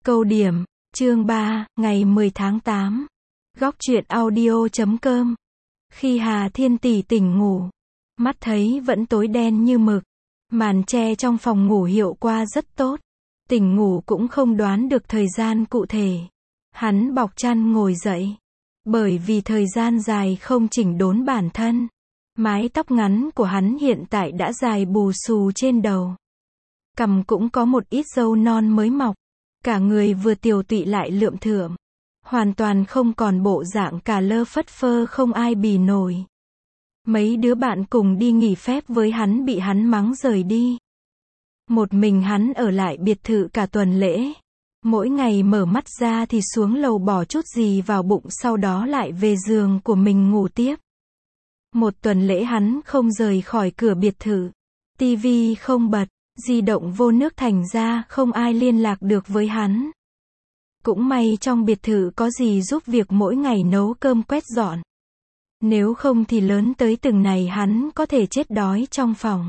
Câu điểm, chương 3, ngày 10 tháng 8. Góc truyện audio.com. Khi Hà Thiên Tỷ tỉnh ngủ, mắt thấy vẫn tối đen như mực. Màn che trong phòng ngủ hiệu quả rất tốt. Tỉnh ngủ cũng không đoán được thời gian cụ thể. Hắn bọc chăn ngồi dậy. Bởi vì thời gian dài không chỉnh đốn bản thân, mái tóc ngắn của hắn hiện tại đã dài bù xù trên đầu. Cằm cũng có một ít râu non mới mọc. Cả người vừa tiều tụy lại lượm thượm. Hoàn toàn không còn bộ dạng cả lơ phất phơ không ai bì nổi. Mấy đứa bạn cùng đi nghỉ phép với hắn bị hắn mắng rời đi. Một mình hắn ở lại biệt thự cả tuần lễ. Mỗi ngày mở mắt ra thì xuống lầu bỏ chút gì vào bụng, sau đó lại về giường của mình ngủ tiếp. Một tuần lễ hắn không rời khỏi cửa biệt thự. Tivi không bật, di động vô nước, thành ra không ai liên lạc được với hắn. Cũng may trong biệt thự có gì giúp việc mỗi ngày nấu cơm quét dọn. Nếu không thì lớn tới từng này hắn có thể chết đói trong phòng.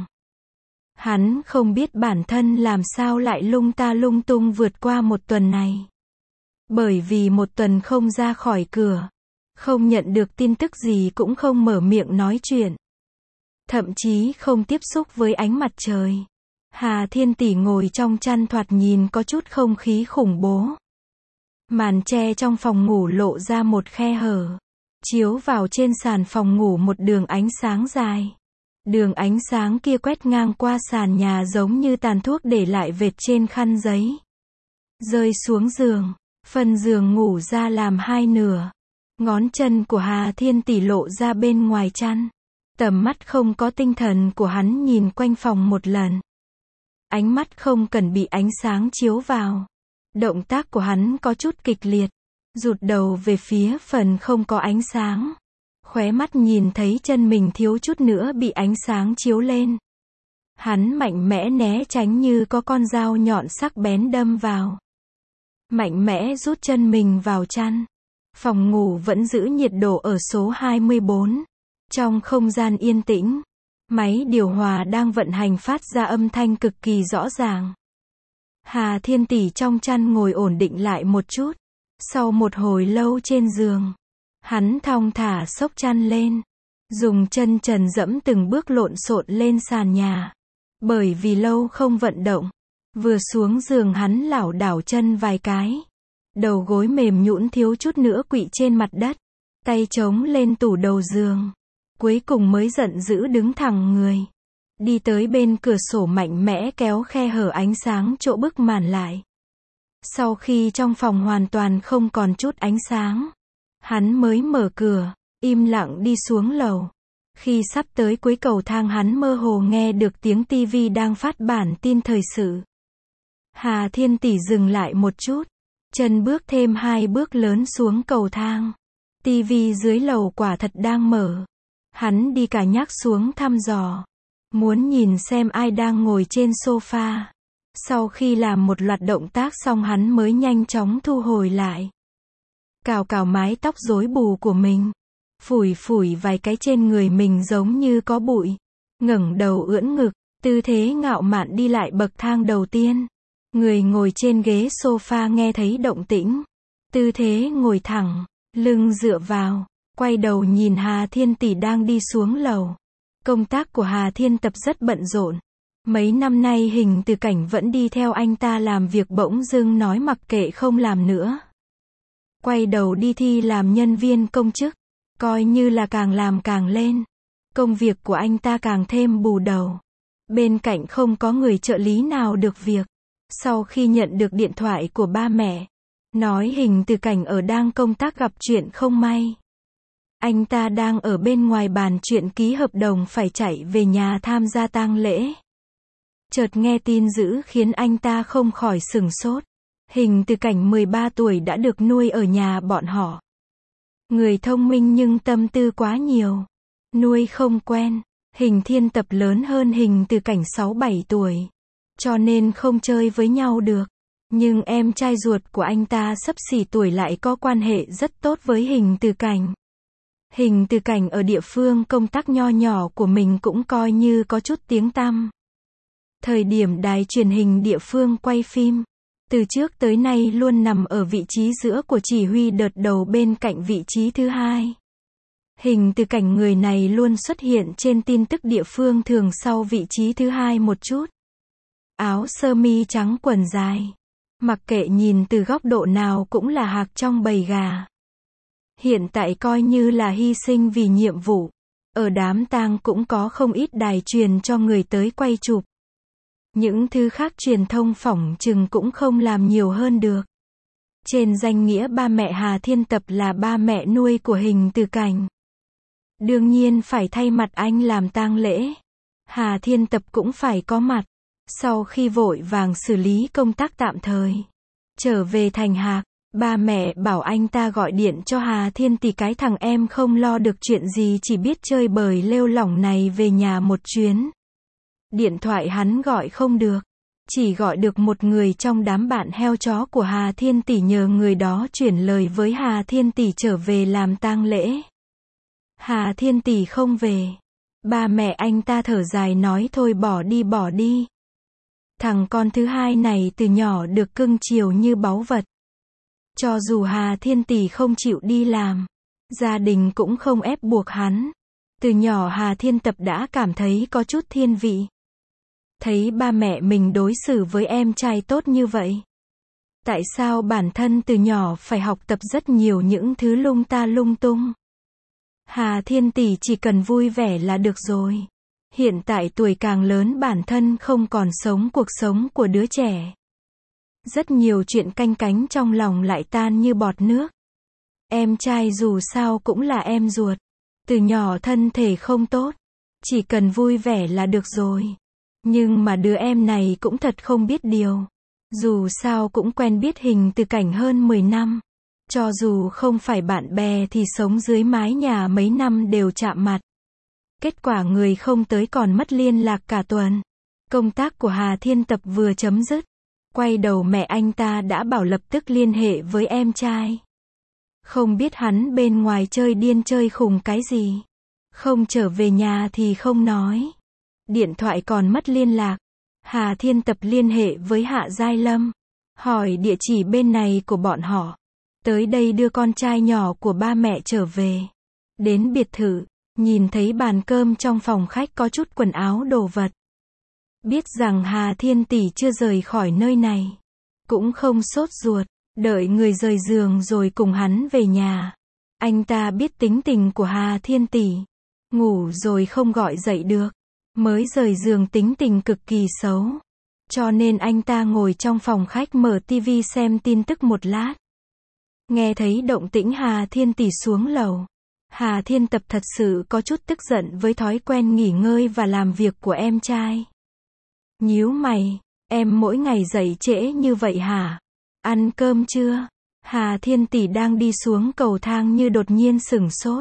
Hắn không biết bản thân làm sao lại lung ta lung tung vượt qua một tuần này. Bởi vì một tuần không ra khỏi cửa, không nhận được tin tức gì, cũng không mở miệng nói chuyện, thậm chí không tiếp xúc với ánh mặt trời. Hà Thiên Tỷ ngồi trong chăn thoạt nhìn có chút không khí khủng bố. Màn che trong phòng ngủ lộ ra một khe hở, chiếu vào trên sàn phòng ngủ một đường ánh sáng dài. Đường ánh sáng kia quét ngang qua sàn nhà giống như tàn thuốc để lại vệt trên khăn giấy. Rơi xuống giường, phần giường ngủ ra làm hai nửa. Ngón chân của Hà Thiên Tỷ lộ ra bên ngoài chăn. Tầm mắt không có tinh thần của hắn nhìn quanh phòng một lần. Ánh mắt không cần bị ánh sáng chiếu vào. Động tác của hắn có chút kịch liệt, rụt đầu về phía phần không có ánh sáng. Khóe mắt nhìn thấy chân mình thiếu chút nữa bị ánh sáng chiếu lên. Hắn mạnh mẽ né tránh như có con dao nhọn sắc bén đâm vào. Mạnh mẽ rút chân mình vào chăn. Phòng ngủ vẫn giữ nhiệt độ ở số 24. Trong không gian yên tĩnh, máy điều hòa đang vận hành phát ra âm thanh cực kỳ rõ ràng. Hà Thiên Tỷ trong chăn ngồi ổn định lại một chút. Sau một hồi lâu trên giường, hắn thong thả xốc chăn lên, dùng chân trần dẫm từng bước lộn xộn lên sàn nhà. Bởi vì lâu không vận động, vừa xuống giường hắn lảo đảo chân vài cái. Đầu gối mềm nhũn thiếu chút nữa quỵ trên mặt đất, tay chống lên tủ đầu giường. Cuối cùng mới giận dữ đứng thẳng người, đi tới bên cửa sổ mạnh mẽ kéo khe hở ánh sáng chỗ bức màn lại. Sau khi trong phòng hoàn toàn không còn chút ánh sáng, hắn mới mở cửa, im lặng đi xuống lầu. Khi sắp tới cuối cầu thang hắn mơ hồ nghe được tiếng tivi đang phát bản tin thời sự. Hà Thiên Tỷ dừng lại một chút, chân bước thêm 2 bước lớn xuống cầu thang. Tivi dưới lầu quả thật đang mở. Hắn đi cả nhắc xuống thăm dò, muốn nhìn xem ai đang ngồi trên sofa. Sau khi làm một loạt động tác xong hắn mới nhanh chóng thu hồi lại. Cào cào mái tóc rối bù của mình, phủi phủi vài cái trên người mình giống như có bụi. Ngẩng đầu ưỡn ngực, tư thế ngạo mạn đi lại bậc thang đầu tiên. Người ngồi trên ghế sofa nghe thấy động tĩnh, tư thế ngồi thẳng, lưng dựa vào, quay đầu nhìn Hà Thiên Tỷ đang đi xuống lầu. Công tác của Hà Thiên Tập rất bận rộn. Mấy năm nay Hình Từ Cảnh vẫn đi theo anh ta làm việc, bỗng dưng nói mặc kệ không làm nữa. Quay đầu đi thi làm nhân viên công chức. Coi như là càng làm càng lên. Công việc của anh ta càng thêm bù đầu. Bên cạnh không có người trợ lý nào được việc. Sau khi nhận được điện thoại của ba mẹ, nói Hình Từ Cảnh ở đang công tác gặp chuyện không may. Anh ta đang ở bên ngoài bàn chuyện ký hợp đồng phải chạy về nhà tham gia tang lễ. Chợt nghe tin dữ khiến anh ta không khỏi sửng sốt. Hình Từ Cảnh 13 tuổi đã được nuôi ở nhà bọn họ. Người thông minh nhưng tâm tư quá nhiều. Nuôi không quen. Hình Thiên Tập lớn hơn Hình Từ Cảnh 6-7 tuổi. Cho nên không chơi với nhau được. Nhưng em trai ruột của anh ta xấp xỉ tuổi lại có quan hệ rất tốt với Hình Từ Cảnh. Hình Từ Cảnh ở địa phương công tác nho nhỏ của mình cũng coi như có chút tiếng tăm. Thời điểm đài truyền hình địa phương quay phim, Từ trước tới nay luôn nằm ở vị trí giữa của chỉ huy đợt đầu bên cạnh vị trí thứ hai. Hình từ cảnh người này luôn xuất hiện trên tin tức địa phương thường sau vị trí thứ hai một chút. Áo sơ mi trắng quần dài. Mặc kệ nhìn từ góc độ nào cũng là hạc trong bầy gà. Hiện tại coi như là hy sinh vì nhiệm vụ. Ở đám tang cũng có không ít đài truyền cho người tới quay chụp. Những thứ khác truyền thông phỏng chừng cũng không làm nhiều hơn được. Trên danh nghĩa ba mẹ Hà Thiên Tập là ba mẹ nuôi của Hình Từ Cảnh. Đương nhiên phải thay mặt anh làm tang lễ. Hà Thiên Tập cũng phải có mặt. Sau khi vội vàng xử lý công tác tạm thời, trở về thành Hạc, ba mẹ bảo anh ta gọi điện cho Hà Thiên Tỷ cái thằng em không lo được chuyện gì chỉ biết chơi bời lêu lỏng này về nhà một chuyến. Điện thoại hắn gọi không được, chỉ gọi được một người trong đám bạn heo chó của Hà Thiên Tỷ nhờ người đó chuyển lời với Hà Thiên Tỷ trở về làm tang lễ. Hà Thiên Tỷ không về. Ba mẹ anh ta thở dài nói thôi bỏ đi. Thằng con thứ hai này từ nhỏ được cưng chiều như báu vật. Cho dù Hà Thiên Tỷ không chịu đi làm, gia đình cũng không ép buộc hắn. Từ nhỏ Hà Thiên Tập đã cảm thấy có chút thiên vị. Thấy ba mẹ mình đối xử với em trai tốt như vậy. Tại sao bản thân từ nhỏ phải học tập rất nhiều những thứ lung ta lung tung? Hà Thiên Tỷ chỉ cần vui vẻ là được rồi. Hiện tại tuổi càng lớn bản thân không còn sống cuộc sống của đứa trẻ. Rất nhiều chuyện canh cánh trong lòng lại tan như bọt nước. Em trai dù sao cũng là em ruột. Từ nhỏ thân thể không tốt. Chỉ cần vui vẻ là được rồi. Nhưng mà đứa em này cũng thật không biết điều. Dù sao cũng quen biết Hình Từ Cảnh hơn 10 năm. Cho dù không phải bạn bè thì sống dưới mái nhà mấy năm đều chạm mặt. Kết quả người không tới còn mất liên lạc cả tuần. Công tác của Hà Thiên Tập vừa chấm dứt. Quay đầu mẹ anh ta đã bảo lập tức liên hệ với em trai. Không biết hắn bên ngoài chơi điên chơi khùng cái gì. Không trở về nhà thì không nói. Điện thoại còn mất liên lạc. Hà Thiên Tập liên hệ với Hạ Giai Lâm. Hỏi địa chỉ bên này của bọn họ. Tới đây đưa con trai nhỏ của ba mẹ trở về. Đến biệt thự. Nhìn thấy bàn cơm trong phòng khách có chút quần áo đồ vật. Biết rằng Hà Thiên Tỷ chưa rời khỏi nơi này. Cũng không sốt ruột. Đợi người rời giường rồi cùng hắn về nhà. Anh ta biết tính tình của Hà Thiên Tỷ. Ngủ rồi không gọi dậy được. Mới rời giường tính tình cực kỳ xấu. Cho nên anh ta ngồi trong phòng khách mở tivi xem tin tức một lát. Nghe thấy động tĩnh Hà Thiên Tỷ xuống lầu. Hà Thiên Tập thật sự có chút tức giận với thói quen nghỉ ngơi và làm việc của em trai. Nhíu mày, em mỗi ngày dậy trễ như vậy hả? Ăn cơm chưa? Hà Thiên Tỷ đang đi xuống cầu thang như đột nhiên sửng sốt.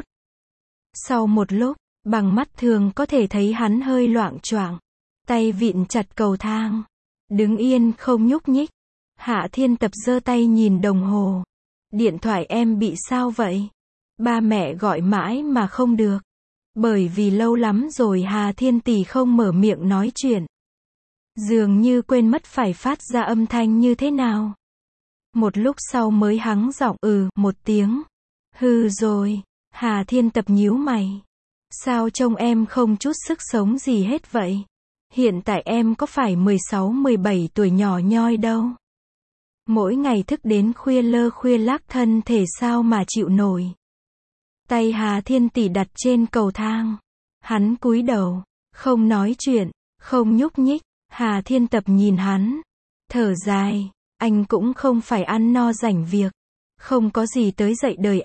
Sau một lúc, bằng mắt thường có thể thấy hắn hơi loạng choạng, tay vịn chặt cầu thang, đứng yên không nhúc nhích. Hạ Thiên Tập giơ tay nhìn đồng hồ. Điện thoại em bị sao vậy? Ba mẹ gọi mãi mà không được. Bởi vì lâu lắm rồi Hà Thiên Tỷ không mở miệng nói chuyện. Dường như quên mất phải phát ra âm thanh như thế nào. Một lúc sau mới hắng giọng một tiếng. Hừ rồi. Hà Thiên Tập nhíu mày. Sao trông em không chút sức sống gì hết vậy? Hiện tại em có phải 16-17 tuổi nhỏ nhoi đâu. Mỗi ngày thức đến khuya lơ khuya lác thân thể sao mà chịu nổi. Tay Hà Thiên Tỷ đặt trên cầu thang. Hắn cúi đầu, không nói chuyện, không nhúc nhích. Hà Thiên Tập nhìn hắn, thở dài, anh cũng không phải ăn no rảnh việc. Không có gì tới dậy đời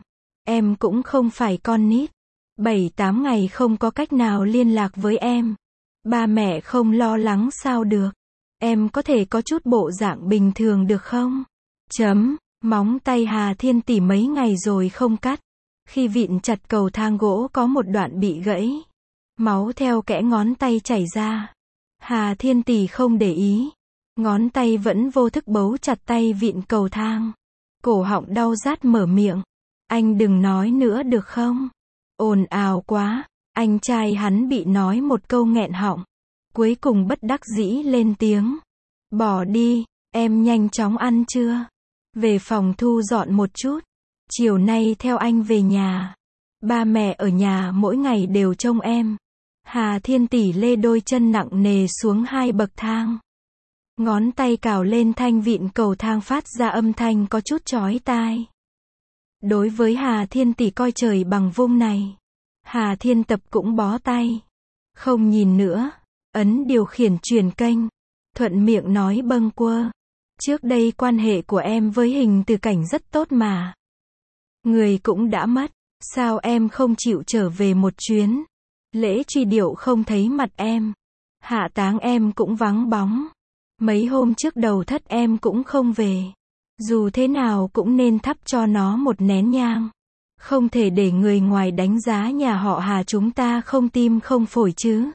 em cũng không phải con nít. 7-8 ngày không có cách nào liên lạc với em. Ba mẹ không lo lắng sao được. Em có thể có chút bộ dạng bình thường được không? Móng tay Hà Thiên Tỷ mấy ngày rồi không cắt. Khi vịn chặt cầu thang gỗ có một đoạn bị gãy. Máu theo kẽ ngón tay chảy ra. Hà Thiên Tỷ không để ý. Ngón tay vẫn vô thức bấu chặt tay vịn cầu thang. Cổ họng đau rát mở miệng. Anh đừng nói nữa được không? Ồn ào quá. Anh trai hắn bị nói một câu nghẹn họng. Cuối cùng bất đắc dĩ lên tiếng. Bỏ đi. Em nhanh chóng ăn chưa? Về phòng thu dọn một chút. Chiều nay theo anh về nhà. Ba mẹ ở nhà mỗi ngày đều trông em. Hà Thiên Tỷ lê đôi chân nặng nề xuống 2 bậc thang. Ngón tay cào lên thanh vịn cầu thang phát ra âm thanh có chút chói tai. Đối với Hà Thiên Tỷ coi trời bằng vung này, Hà Thiên Tập cũng bó tay. Không nhìn nữa, ấn điều khiển chuyển kênh. Thuận miệng nói bâng quơ. Trước đây quan hệ của em với Hình Từ Cảnh rất tốt mà. Người cũng đã mất, sao em không chịu trở về một chuyến? Lễ truy điệu không thấy mặt em. Hạ táng em cũng vắng bóng. Mấy hôm trước đầu thất em cũng không về. Dù thế nào cũng nên thắp cho nó một nén nhang. Không thể để người ngoài đánh giá nhà họ Hà chúng ta không tim không phổi chứ.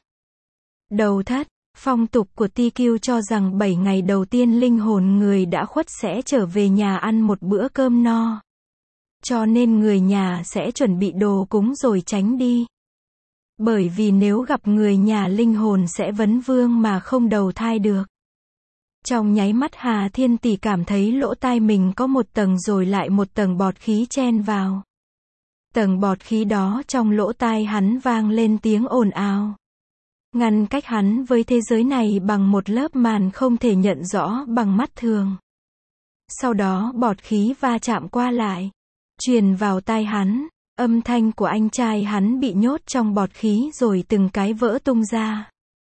Đầu thất, phong tục của TQ cho rằng 7 ngày đầu tiên linh hồn người đã khuất sẽ trở về nhà ăn một bữa cơm no. Cho nên người nhà sẽ chuẩn bị đồ cúng rồi tránh đi. Bởi vì nếu gặp người nhà linh hồn sẽ vấn vương mà không đầu thai được. Trong nháy mắt Hà Thiên Tỷ cảm thấy lỗ tai mình có một tầng rồi lại một tầng bọt khí chen vào. Tầng bọt khí đó trong lỗ tai hắn vang lên tiếng ồn ào. Ngăn cách hắn với thế giới này bằng một lớp màn không thể nhận rõ bằng mắt thường. Sau đó bọt khí va chạm qua lại, truyền vào tai hắn, âm thanh của anh trai hắn bị nhốt trong bọt khí rồi từng cái vỡ tung ra.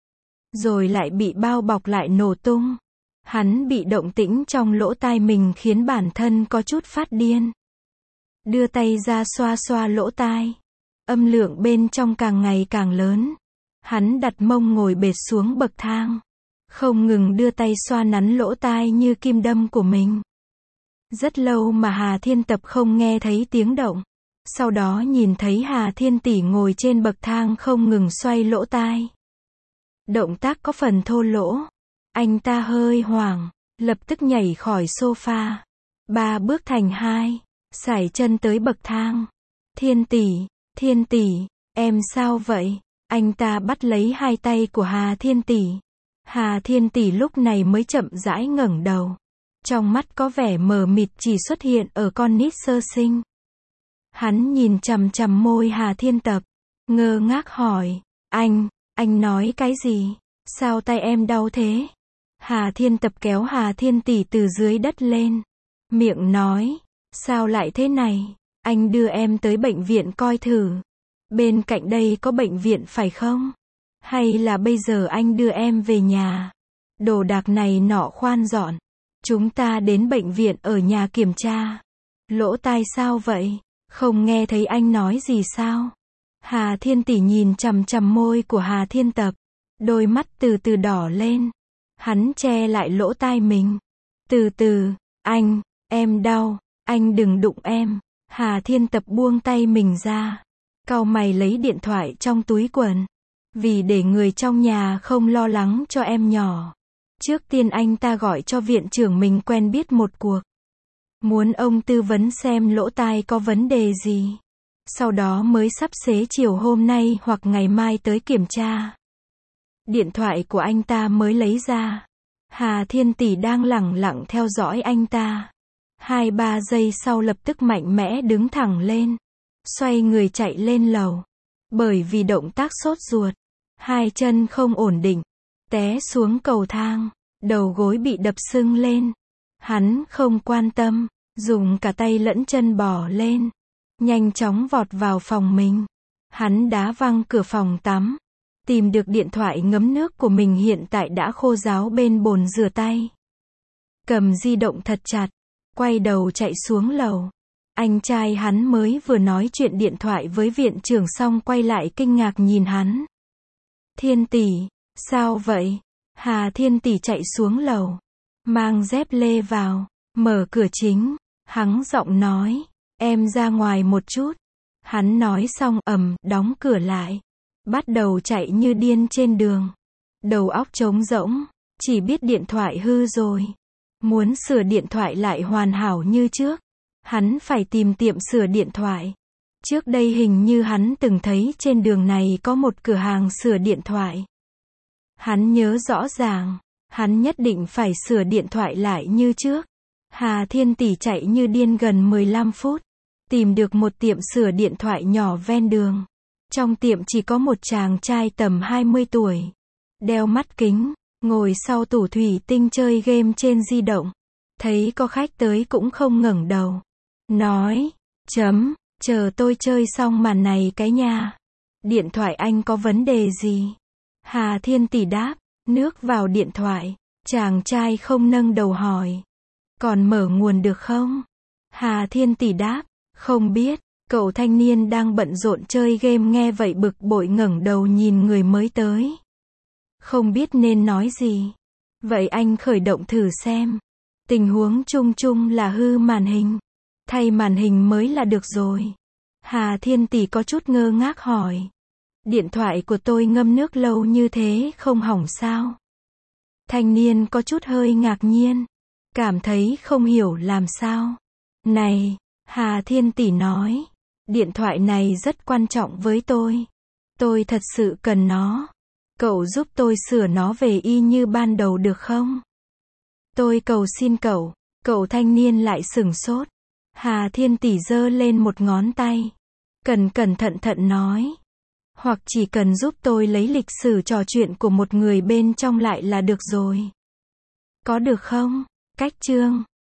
Rồi lại bị bao bọc lại nổ tung. Hắn bị động tĩnh trong lỗ tai mình khiến bản thân có chút phát điên. Đưa tay ra xoa xoa lỗ tai. Âm lượng bên trong càng ngày càng lớn. Hắn đặt mông ngồi bệt xuống bậc thang. Không ngừng đưa tay xoa nắn lỗ tai như kim đâm của mình. Rất lâu mà Hà Thiên Tập không nghe thấy tiếng động. Sau đó nhìn thấy Hà Thiên Tỷ ngồi trên bậc thang không ngừng xoay lỗ tai. Động tác có phần thô lỗ. Anh ta hơi hoảng, lập tức nhảy khỏi sofa. 3 bước thành 2, sải chân tới bậc thang. Thiên Tỷ, em sao vậy? Anh ta bắt lấy 2 tay của Hà Thiên Tỷ. Hà Thiên Tỷ lúc này mới chậm rãi ngẩng đầu. Trong mắt có vẻ mờ mịt chỉ xuất hiện ở con nít sơ sinh. Hắn nhìn chằm chằm môi Hà Thiên Tập, ngơ ngác hỏi, anh nói cái gì? Sao tay em đau thế? Hà Thiên Tập kéo Hà Thiên Tỷ từ dưới đất lên. Miệng nói, sao lại thế này? Anh đưa em tới bệnh viện coi thử. Bên cạnh đây có bệnh viện phải không? Hay là bây giờ anh đưa em về nhà? Đồ đạc này nọ khoan dọn. Chúng ta đến bệnh viện ở nhà kiểm tra. Lỗ tai sao vậy? Không nghe thấy anh nói gì sao? Hà Thiên Tỷ nhìn chằm chằm môi của Hà Thiên Tập. Đôi mắt từ từ đỏ lên. Hắn che lại lỗ tai mình. Từ từ, em đau, anh đừng đụng em. Hà Thiên Tập buông tay mình ra. Cau mày lấy điện thoại trong túi quần. Vì để người trong nhà không lo lắng cho em nhỏ. Trước tiên anh ta gọi cho viện trưởng mình quen biết một cuộc. Muốn ông tư vấn xem lỗ tai có vấn đề gì. Sau đó mới sắp xế chiều hôm nay hoặc ngày mai tới kiểm tra. Điện thoại của anh ta mới lấy ra. Hà Thiên Tỷ đang lẳng lặng theo dõi anh ta. 2-3 giây sau lập tức mạnh mẽ đứng thẳng lên. Xoay người chạy lên lầu. Bởi vì động tác sốt ruột. 2 chân không ổn định. Té xuống cầu thang. Đầu gối bị đập sưng lên. Hắn không quan tâm. Dùng cả tay lẫn chân bò lên. Nhanh chóng vọt vào phòng mình. Hắn đá văng cửa phòng tắm. Tìm được điện thoại ngấm nước của mình hiện tại đã khô ráo bên bồn rửa tay. Cầm di động thật chặt. Quay đầu chạy xuống lầu. Anh trai hắn mới vừa nói chuyện điện thoại với viện trưởng xong quay lại kinh ngạc nhìn hắn. Thiên Tỷ, sao vậy? Hà Thiên Tỷ chạy xuống lầu. Mang dép lê vào. Mở cửa chính. Hắng giọng nói. Em ra ngoài một chút. Hắn nói xong đóng cửa lại. Bắt đầu chạy như điên trên đường. Đầu óc trống rỗng. Chỉ biết điện thoại hư rồi. Muốn sửa điện thoại lại hoàn hảo như trước. Hắn phải tìm tiệm sửa điện thoại. Trước đây hình như hắn từng thấy trên đường này có một cửa hàng sửa điện thoại. Hắn nhớ rõ ràng. Hắn nhất định phải sửa điện thoại lại như trước. Hà Thiên Tỷ chạy như điên gần 15 phút. Tìm được một tiệm sửa điện thoại nhỏ ven đường. Trong tiệm chỉ có một chàng trai tầm 20 tuổi. Đeo mắt kính, ngồi sau tủ thủy tinh chơi game trên di động. Thấy có khách tới cũng không ngẩng đầu. Nói, chờ tôi chơi xong màn này cái nha. Điện thoại anh có vấn đề gì? Hà Thiên Tỷ đáp, nước vào điện thoại. Chàng trai không nâng đầu hỏi. Còn mở nguồn được không? Hà Thiên Tỷ đáp, không biết. Cậu thanh niên đang bận rộn chơi game nghe vậy bực bội ngẩng đầu nhìn người mới tới. Không biết nên nói gì. Vậy anh khởi động thử xem. Tình huống chung chung là hư màn hình. Thay màn hình mới là được rồi. Hà Thiên Tỷ có chút ngơ ngác hỏi. Điện thoại của tôi ngâm nước lâu như thế không hỏng sao? Thanh niên có chút hơi ngạc nhiên. Cảm thấy không hiểu làm sao. Này, Hà Thiên Tỷ nói. Điện thoại này rất quan trọng với tôi. Tôi thật sự cần nó. Cậu giúp tôi sửa nó về y như ban đầu được không? Tôi cầu xin cậu. Cậu thanh niên lại sửng sốt. Hà Thiên Tỷ giơ lên một ngón tay. Cẩn thận nói. Hoặc chỉ cần giúp tôi lấy lịch sử trò chuyện của một người bên trong lại là được rồi. Có được không? Cách chương